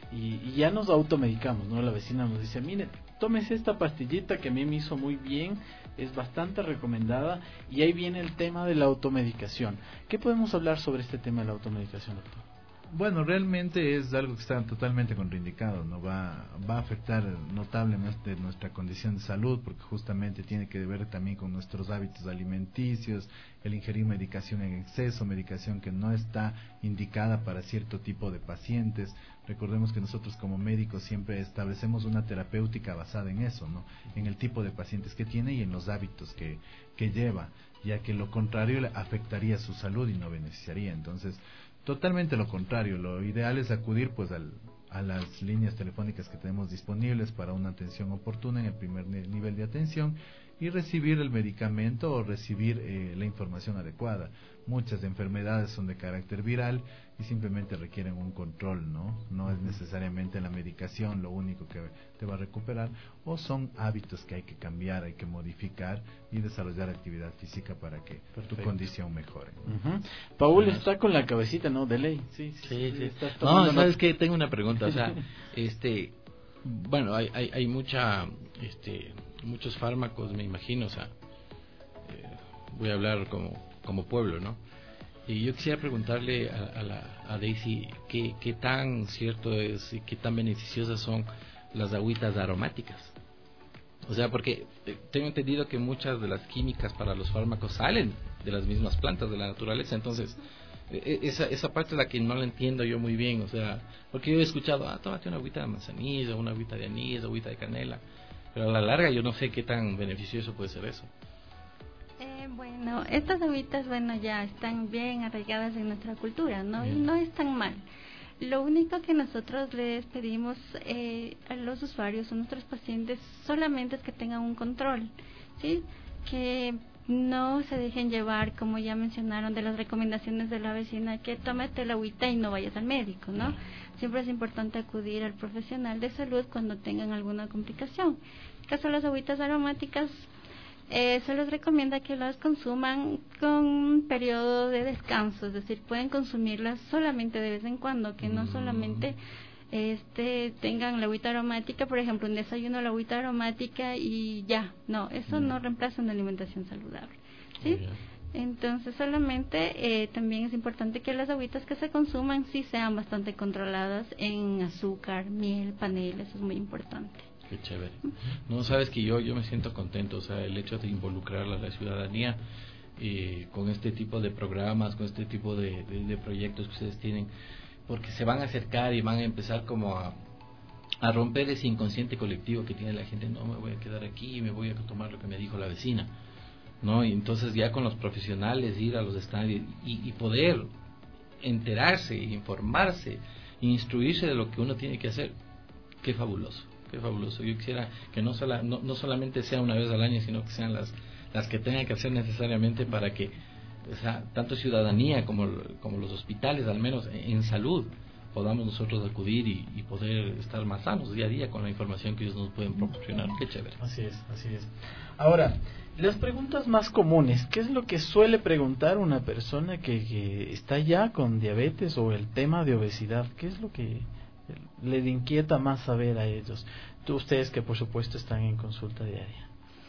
y ya nos automedicamos, ¿no? La vecina nos dice, mire, tómese esta pastillita que a mí me hizo muy bien, es bastante recomendada, y ahí viene el tema de la automedicación. ¿Qué podemos hablar sobre este tema de la automedicación, doctor? Bueno, realmente es algo que está totalmente contraindicado, ¿no? Va a afectar notablemente nuestra condición de salud, porque justamente tiene que ver también con nuestros hábitos alimenticios, el ingerir medicación en exceso, medicación que no está indicada para cierto tipo de pacientes. Recordemos que nosotros como médicos siempre establecemos una terapéutica basada en eso, ¿no? En el tipo de pacientes que tiene y en los hábitos que lleva, ya que lo contrario le afectaría su salud y no beneficiaría. Entonces, totalmente lo contrario, lo ideal es acudir pues a las líneas telefónicas que tenemos disponibles para una atención oportuna en el primer nivel de atención y recibir el medicamento o recibir la información adecuada. Muchas enfermedades son de carácter viral y simplemente requieren un control, ¿no? No es necesariamente la medicación lo único que te va a recuperar, o son hábitos que hay que cambiar, hay que modificar y desarrollar actividad física para que tu condición mejore. Paul está con la cabecita, ¿no? De ley. Sí. No, ¿sabes qué? Tengo una pregunta, o sea, bueno, hay muchos fármacos, me imagino, o sea, voy a hablar como pueblo, ¿no? Y yo quisiera preguntarle a Daisy qué tan cierto es y qué tan beneficiosas son las agüitas aromáticas. O sea, porque tengo entendido que muchas de las químicas para los fármacos salen de las mismas plantas de la naturaleza, entonces esa parte es la que no la entiendo yo muy bien, o sea, porque yo he escuchado, tómate una agüita de manzanilla, una agüita de anís, agüita de canela, pero a la larga yo no sé qué tan beneficioso puede ser eso. Bueno, estas agüitas, ya están bien arraigadas en nuestra cultura, ¿no? Y no es tan mal. Lo único que nosotros les pedimos a los usuarios, a nuestros pacientes, solamente es que tengan un control, ¿sí? Que no se dejen llevar, como ya mencionaron, de las recomendaciones de la vecina, que tómate la agüita y no vayas al médico, ¿no? Siempre es importante acudir al profesional de salud cuando tengan alguna complicación. En el caso de las agüitas aromáticas, se les recomienda que las consuman con un periodo de descanso, es decir, pueden consumirlas solamente de vez en cuando, que no solamente tengan la agüita aromática, por ejemplo, un desayuno la agüita aromática y ya. No, eso no reemplaza una alimentación saludable, ¿sí? Entonces, solamente también es importante que las agüitas que se consuman sí sean bastante controladas en azúcar, miel, panela, eso es muy importante. Qué chévere. No, sabes que yo me siento contento, o sea, el hecho de involucrar a la ciudadanía con este tipo de programas, con este tipo de proyectos que ustedes tienen, porque se van a acercar y van a empezar como a romper ese inconsciente colectivo que tiene la gente. No, me voy a quedar aquí y me voy a tomar lo que me dijo la vecina, ¿no? Y entonces ya con los profesionales ir a los estadios y poder enterarse, informarse, instruirse de lo que uno tiene que hacer. Qué fabuloso, qué fabuloso. Yo quisiera que no solamente sea una vez al año, sino que sean las que tengan que hacer necesariamente para que, o sea, tanto ciudadanía como los hospitales, al menos en salud, podamos nosotros acudir y poder estar más sanos día a día con la información que ellos nos pueden proporcionar. Qué chévere. Así es, así es. Ahora, las preguntas más comunes, ¿qué es lo que suele preguntar una persona que está ya con diabetes o el tema de obesidad? ¿Qué es lo que les inquieta más saber a ellos? Ustedes que por supuesto están en consulta diaria.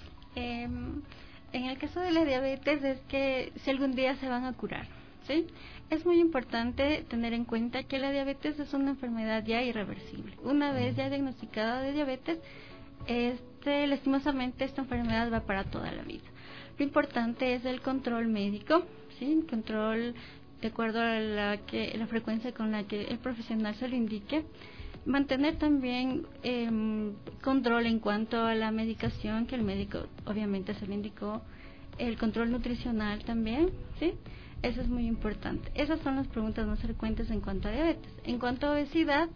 En el caso de la diabetes es que si algún día se van a curar, ¿sí? Es muy importante tener en cuenta que la diabetes es una enfermedad ya irreversible. Una vez ya diagnosticada de diabetes, lastimosamente esta enfermedad va para toda la vida. Lo importante es el control médico, ¿sí? El control de acuerdo a la frecuencia con la que el profesional se lo indique. Mantener también control en cuanto a la medicación que el médico obviamente se le indicó, el control nutricional también, ¿sí? Eso es muy importante. Esas son las preguntas más frecuentes en cuanto a diabetes. En cuanto a obesidad,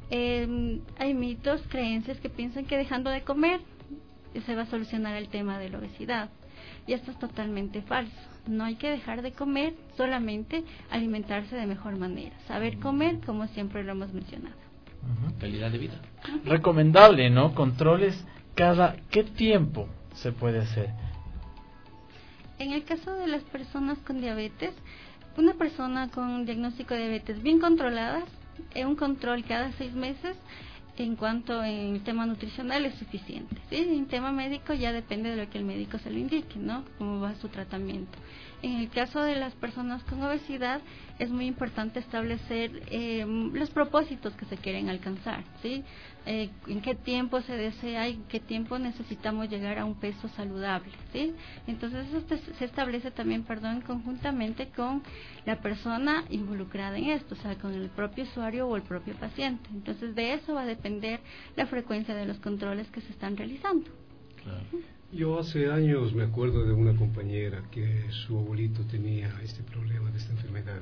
hay mitos, creencias que piensan que dejando de comer se va a solucionar el tema de la obesidad. Y esto es totalmente falso. No hay que dejar de comer, solamente alimentarse de mejor manera. Saber comer, como siempre lo hemos mencionado. Calidad de vida. Recomendable, ¿no? Controles cada ¿qué tiempo se puede hacer? En el caso de las personas con diabetes, una persona con diagnóstico de diabetes bien controlada, un control cada 6 meses, en cuanto en el tema nutricional es suficiente, ¿sí? En tema médico ya depende de lo que el médico se lo indique, ¿no? Cómo va su tratamiento. En el caso de las personas con obesidad es muy importante establecer los propósitos que se quieren alcanzar, ¿sí? En qué tiempo se desea y en qué tiempo necesitamos llegar a un peso saludable, ¿sí? Entonces eso se establece también, conjuntamente con la persona involucrada en esto, o sea, con el propio usuario o el propio paciente. Entonces de eso va a depender la frecuencia de los controles que se están realizando. Claro. Yo hace años me acuerdo de una compañera que su abuelito tenía este problema de esta enfermedad.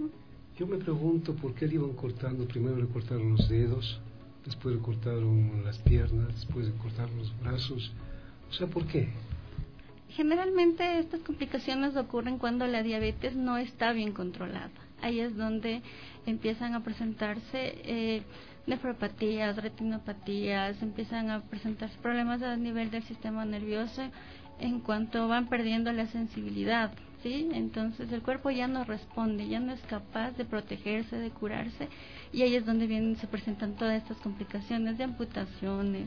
Yo me pregunto por qué le iban cortando. Primero le cortaron los dedos, después le cortaron las piernas, después le cortaron los brazos. O sea, ¿por qué? Generalmente estas complicaciones ocurren cuando la diabetes no está bien controlada. Ahí es donde empiezan a presentarse nefropatías, retinopatías, empiezan a presentarse problemas a nivel del sistema nervioso en cuanto van perdiendo la sensibilidad, ¿sí? Entonces el cuerpo ya no responde, ya no es capaz de protegerse, de curarse, y ahí es donde se presentan todas estas complicaciones de amputaciones,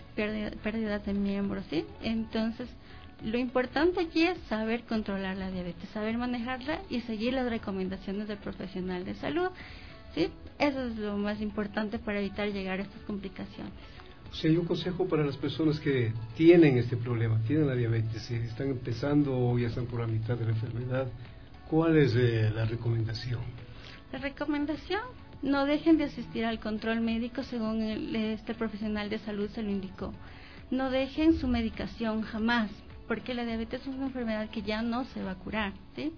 pérdidas de miembros, ¿sí? Entonces lo importante aquí es saber controlar la diabetes, saber manejarla y seguir las recomendaciones del profesional de salud, ¿sí? Eso es lo más importante para evitar llegar a estas complicaciones. O sea, hay un consejo para las personas que tienen este problema, tienen la diabetes, están empezando o ya están por la mitad de la enfermedad. ¿Cuál es la recomendación? La recomendación, no dejen de asistir al control médico según este profesional de salud se lo indicó. No dejen su medicación jamás, porque la diabetes es una enfermedad que ya no se va a curar, ¿sí?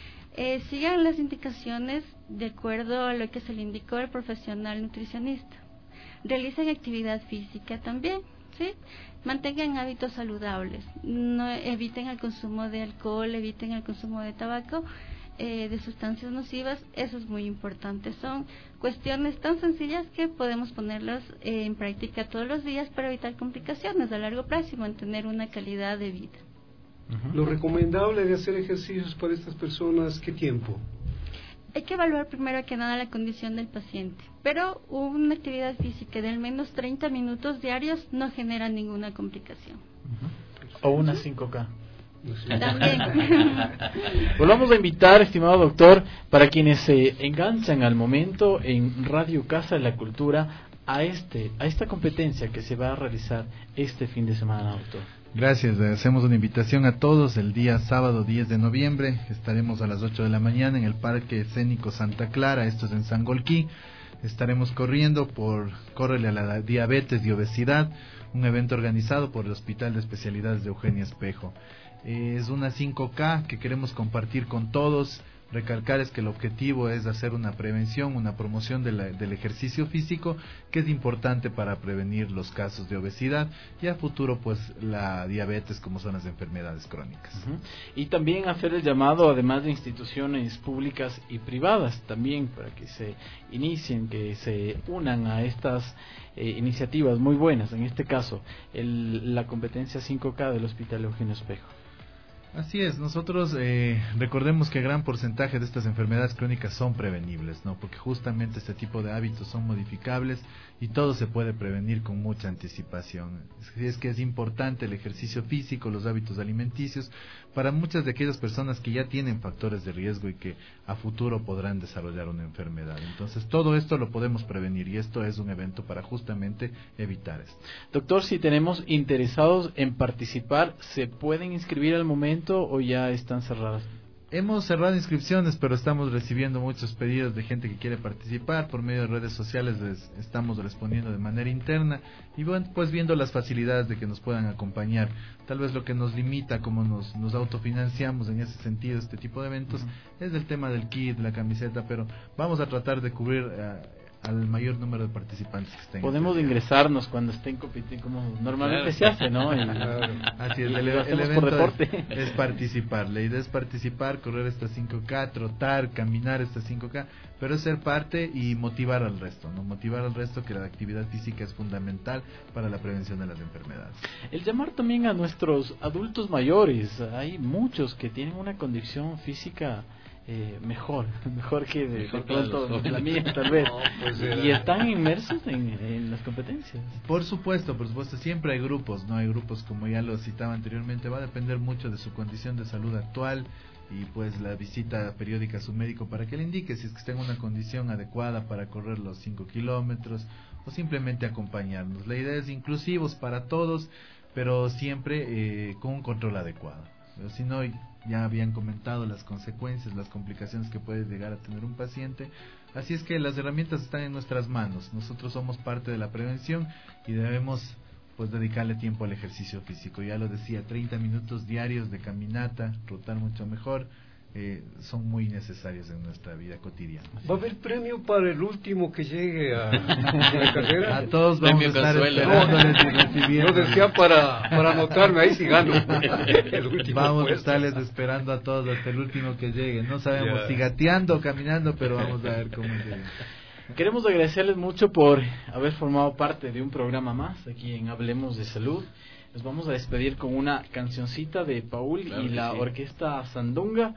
Sigan las indicaciones de acuerdo a lo que se le indicó el profesional nutricionista. Realicen actividad física también, ¿sí? Mantengan hábitos saludables. No eviten el consumo de alcohol, eviten el consumo de tabaco, de sustancias nocivas. Eso es muy importante. Son cuestiones tan sencillas que podemos ponerlas en práctica todos los días para evitar complicaciones a largo plazo y mantener una calidad de vida. Lo recomendable de hacer ejercicios para estas personas, ¿qué tiempo? hay que evaluar primero que nada la condición del paciente, pero una actividad física de al menos 30 minutos diarios no genera ninguna complicación. O una 5K. También. Volvamos a invitar, estimado doctor, para quienes se enganchan al momento en Radio Casa de la Cultura a esta competencia que se va a realizar este fin de semana, doctor. Gracias, hacemos una invitación a todos el día sábado 10 de noviembre, estaremos a las 8 de la mañana en el Parque Escénico Santa Clara, esto es en Sangolquí, estaremos corriendo por Córrele a la Diabetes y Obesidad, un evento organizado por el Hospital de Especialidades de Eugenia Espejo. Es una 5K que queremos compartir con todos. Recalcar es que el objetivo es hacer una prevención, una promoción del ejercicio físico, que es importante para prevenir los casos de obesidad y a futuro pues la diabetes, como son las enfermedades crónicas. Y también hacer el llamado, además de instituciones públicas y privadas, también para que se inicien, que se unan a estas iniciativas muy buenas, en este caso la competencia 5K del Hospital Eugenio Espejo. Así es, nosotros recordemos que gran porcentaje de estas enfermedades crónicas son prevenibles, ¿no? Porque justamente este tipo de hábitos son modificables y todo se puede prevenir con mucha anticipación. Es que es importante el ejercicio físico, los hábitos alimenticios, para muchas de aquellas personas que ya tienen factores de riesgo y que a futuro podrán desarrollar una enfermedad. Entonces todo esto lo podemos prevenir y esto es un evento para justamente evitar esto. Doctor, si tenemos interesados en participar, ¿se pueden inscribir al momento o ya están cerradas? Hemos cerrado inscripciones, pero estamos recibiendo muchos pedidos de gente que quiere participar. Por medio de redes sociales les estamos respondiendo de manera interna y bueno, pues viendo las facilidades de que nos puedan acompañar. Tal vez lo que nos limita, como nos autofinanciamos en ese sentido, este tipo de eventos, es el tema del kit, la camiseta, pero vamos a tratar de cubrir al mayor número de participantes que estén. Podemos ingresarnos cuando estén compitiendo, como normalmente se hace, ¿no? Así es, el evento por deporte. Es participar. La idea es participar, correr esta 5K, trotar, caminar esta 5K, pero es ser parte y motivar al resto, ¿no? Motivar al resto que la actividad física es fundamental para la prevención de las enfermedades. El llamar también a nuestros adultos mayores. Hay muchos que tienen una condición física mejor que de pronto la mía tal vez, y están inmersos en las competencias. Por supuesto, siempre hay grupos, no hay grupos como ya lo citaba anteriormente, va a depender mucho de su condición de salud actual y pues la visita periódica a su médico para que le indique si es que está en una condición adecuada para correr los 5 kilómetros o simplemente acompañarnos. La idea es inclusivos para todos, pero siempre con un control adecuado. Pero si no, ya habían comentado las consecuencias, las complicaciones que puede llegar a tener un paciente. Así es que las herramientas están en nuestras manos. Nosotros somos parte de la prevención y debemos pues dedicarle tiempo al ejercicio físico. Ya lo decía, 30 minutos diarios de caminata, trotar mucho mejor, son muy necesarios en nuestra vida cotidiana. ¿Va a haber premio para el último que llegue a la carrera? A todos vamos a estar esperándoles y recibiendo. Yo decía para anotarme, ahí sí gano. Vamos a estarles esperando a todos hasta el último que llegue. No sabemos si gateando o caminando, pero vamos a ver cómo llega. Queremos agradecerles mucho por haber formado parte de un programa más aquí en Hablemos de Salud. Nos vamos a despedir con una cancioncita de Paul y la Orquesta Sandunga.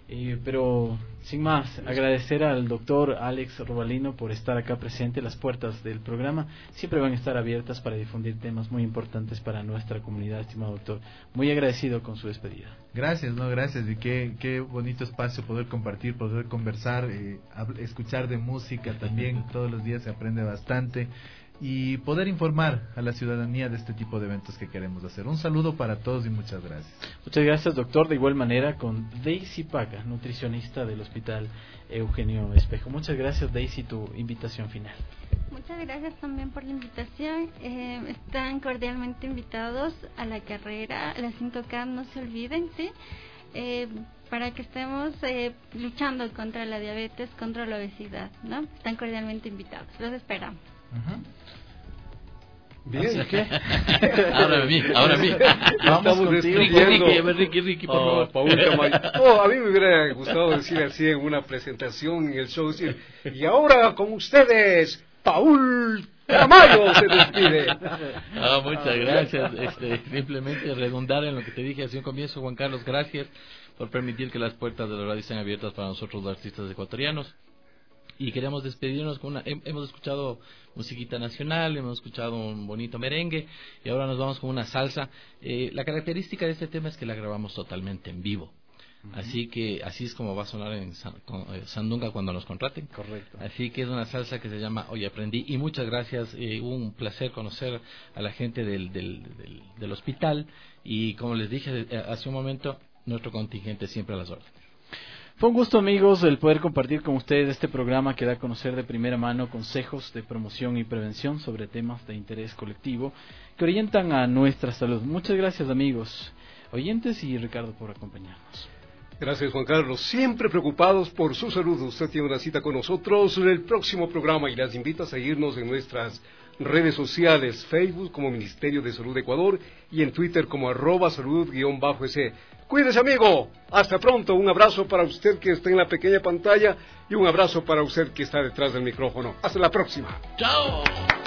Pero sin más, agradecer al doctor Alex Robalino por estar acá presente. Las puertas del programa siempre van a estar abiertas para difundir temas muy importantes para nuestra comunidad, estimado doctor. Muy agradecido con su despedida. Gracias, gracias. Y qué bonito espacio poder compartir, poder conversar, escuchar de música también. Todos los días se aprende bastante. Y poder informar a la ciudadanía de este tipo de eventos que queremos hacer. Un saludo para todos y muchas gracias. Muchas gracias, doctor. De igual manera con Daisy Paga, nutricionista del Hospital Eugenio Espejo. Muchas gracias, Daisy, tu invitación final. Muchas gracias también por la invitación. Están cordialmente invitados a la carrera, a las 5K, no se olviden, ¿sí? Para que estemos luchando contra la diabetes, contra la obesidad, ¿no? Están cordialmente invitados. Los esperamos. Bien, ¿qué? Ahora a mí. Vamos contigo, Ricky, por favor. Paul Tamayo. A mí me hubiera gustado decir así en una presentación en el show, decir, y ahora con ustedes, Paul Tamayo se despide. Muchas gracias. Simplemente redundar en lo que te dije hace un comienzo, Juan Carlos, gracias por permitir que las puertas de la radio estén abiertas para nosotros los artistas ecuatorianos. Y queremos despedirnos con hemos escuchado musiquita nacional, hemos escuchado un bonito merengue y ahora nos vamos con una salsa. La característica de este tema es que la grabamos totalmente en vivo. Así que así es como va a sonar en Sandunga cuando nos contraten. Correcto. Así que es una salsa que se llama Hoy Aprendí. Y muchas gracias, un placer conocer a la gente del hospital. Y como les dije hace un momento, nuestro contingente siempre a las órdenes. Fue un gusto, amigos, el poder compartir con ustedes este programa que da a conocer de primera mano consejos de promoción y prevención sobre temas de interés colectivo que orientan a nuestra salud. Muchas gracias, amigos oyentes, y Ricardo por acompañarnos. Gracias, Juan Carlos. Siempre preocupados por su salud. Usted tiene una cita con nosotros en el próximo programa y las invito a seguirnos en nuestras redes sociales, Facebook como Ministerio de Salud de Ecuador y en Twitter como @salud_es. Cuídese, amigo. Hasta pronto. Un abrazo para usted que está en la pequeña pantalla y un abrazo para usted que está detrás del micrófono. Hasta la próxima. ¡Chao!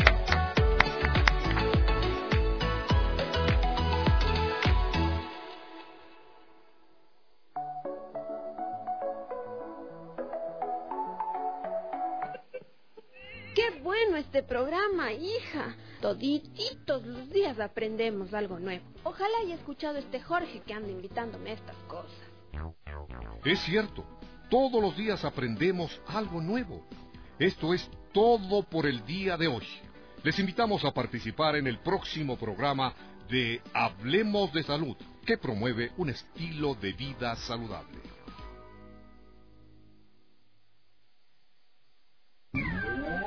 ¡Qué bueno este programa, hija! Todititos los días aprendemos algo nuevo. Ojalá haya escuchado este Jorge que anda invitándome a estas cosas. Es cierto, todos los días aprendemos algo nuevo. Esto es todo por el día de hoy. Les invitamos a participar en el próximo programa de Hablemos de Salud, que promueve un estilo de vida saludable.